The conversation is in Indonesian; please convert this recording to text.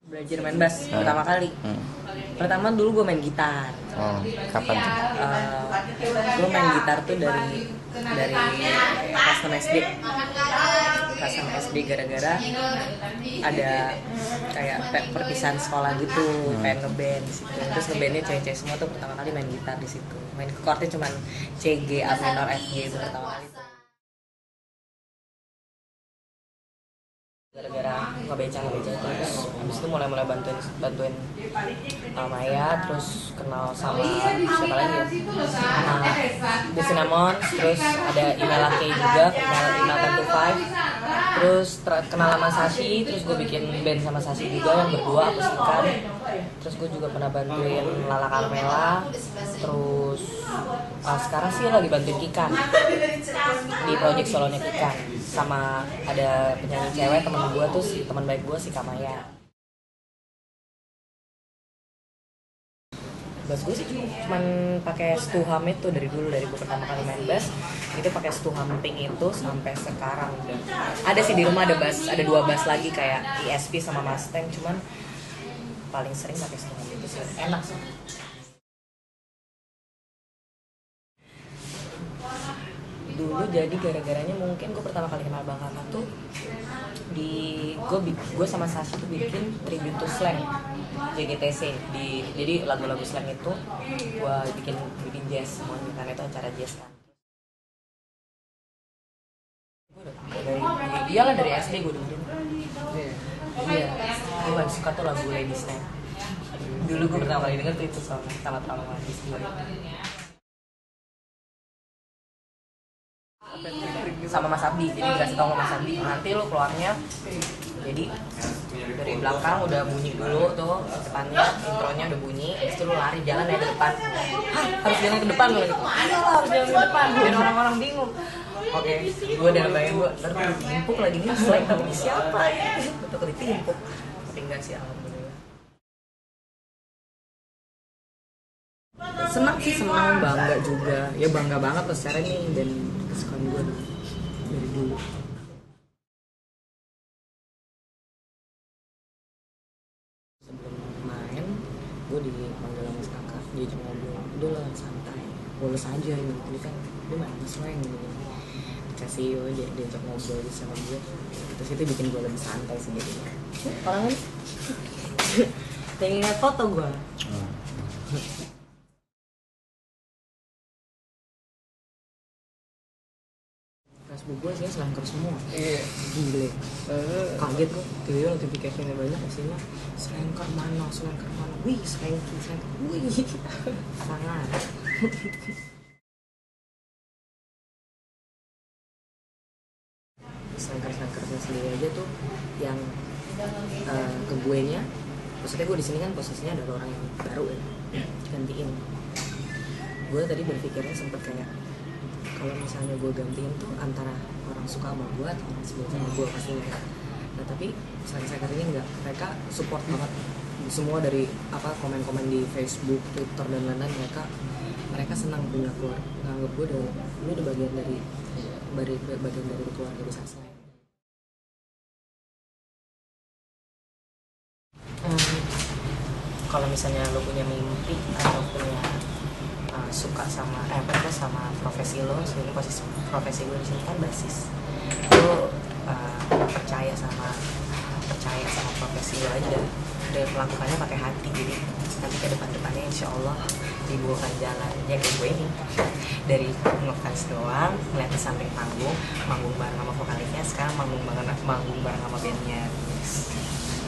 Belajar main bass pertama kali. Pertama dulu gue main gitar. Oh, kapan tuh? Gue main gitar tuh dari kelas 6 SD. Kelas 6 SD gara-gara ada kayak perpisahan sekolah gitu, pengen ngeband di situ. Terus ngebandnya cewek-cewek semua tuh pertama kali main gitar di situ. Main chordnya cuman C, G, A minor, F, G itu pertama kali. Gara-gara ngebeca terus habis itu mulai bantuin Maya, terus kenal sama siapa lagi ya, The Cinnamon, terus ada Imela K juga, Imela 10 to 5, terus kenal sama Sashi, terus gue bikin band sama Sashi juga yang berdua akustikan. Terus gue juga pernah bantuin Lala Carmela, terus sekarang sih lagi bantuin Kikan di project solonya Kikan, sama ada penyanyi cewek teman gue tuh, teman baik gue si Kamaya. Bass gue sih cuman pakai Stuham itu dari dulu, dari gue pertama kali main bass itu pakai Stuham Pink itu sampai sekarang. Ada sih di rumah ada bass, ada 2 bass lagi kayak ESP sama Mustang, cuman paling sering pakai Stuham itu sih, enak sih. Dulu jadi gara-garanya mungkin gue pertama kali kenal Bang Kakak tuh gue sama Sashi tuh bikin tribute to slang JGTC jadi lagu-lagu slang itu gue bikin jazz semuanya karena itu acara jazz kan. Dari SD gue dengerin. Iya, gue paling suka tuh lagu Ladies Night. Dulu gue pertama kali denger tuh itu sama Trauma Ladies sama Mas Abdi, jadi dikasih tau sama Mas Abdi nanti lo keluarnya jadi dari belakang udah bunyi dulu tuh depannya, intronya udah bunyi, habis itu lo lari jalan ya ke depan. Harus jalan ke depan lo gitu. Harus jalan ke depan biar orang-orang bingung. Oke, gue udah ngebayang gue ntar gue ditimpuk lagi nih slang, tapi ini siapa ya? Betul ditimpuk, tapi enggak sih, alhamdulillah. Senang sih, senang, bangga juga. Ya bangga banget lah secara ini dan kesukaan gue dari dulu. Sebelum main, gue dipanggil sama kakak, diajak ngobrol. Udah lah, santai, bolos aja gitu kan. Dia main slang gitu. Dikasih diajak ngobrol sama gue. Terus itu bikin gue lebih santai sih jadinya. Orang kan pengen ngeliat foto gue. Facebook gue sih selangkar semua. Gile. Kaget gue. Tiba-tiba notifikasinya banyak, isinya selangkar mana. Wih, selangkar. Wih. Sangat. Selangkar-selangkarnya sendiri aja tuh yang ke gue nya. Maksudnya gue di sini kan posisinya ada orang yang baru ya, gantiin. Gue tadi berpikirnya sempet kayak kalau misalnya gue gantiin tuh antara orang suka sama gue atau orang sebel sama gue pastinya. Nah tapi selangkar ini enggak, mereka support banget semua dari komen-komen di Facebook, Twitter dan lain-lain. Mereka senang punya keluarga, nganggap gue udah bagian dari keluarga besar selain. Kalau misalnya lo punya mimpi atau punya suka sama sama profesi lo, sebenarnya profesi gue di sini kan basis. Lo percaya sama profesi lo aja dan melakukannya pakai hati. Jadi nanti ke depannya insya Allah dibukakan jalan ya kayak gue ini dari ngefans doang, ngeliat di samping manggung bareng sama vokalisnya, sekarang manggung bareng sama bandnya.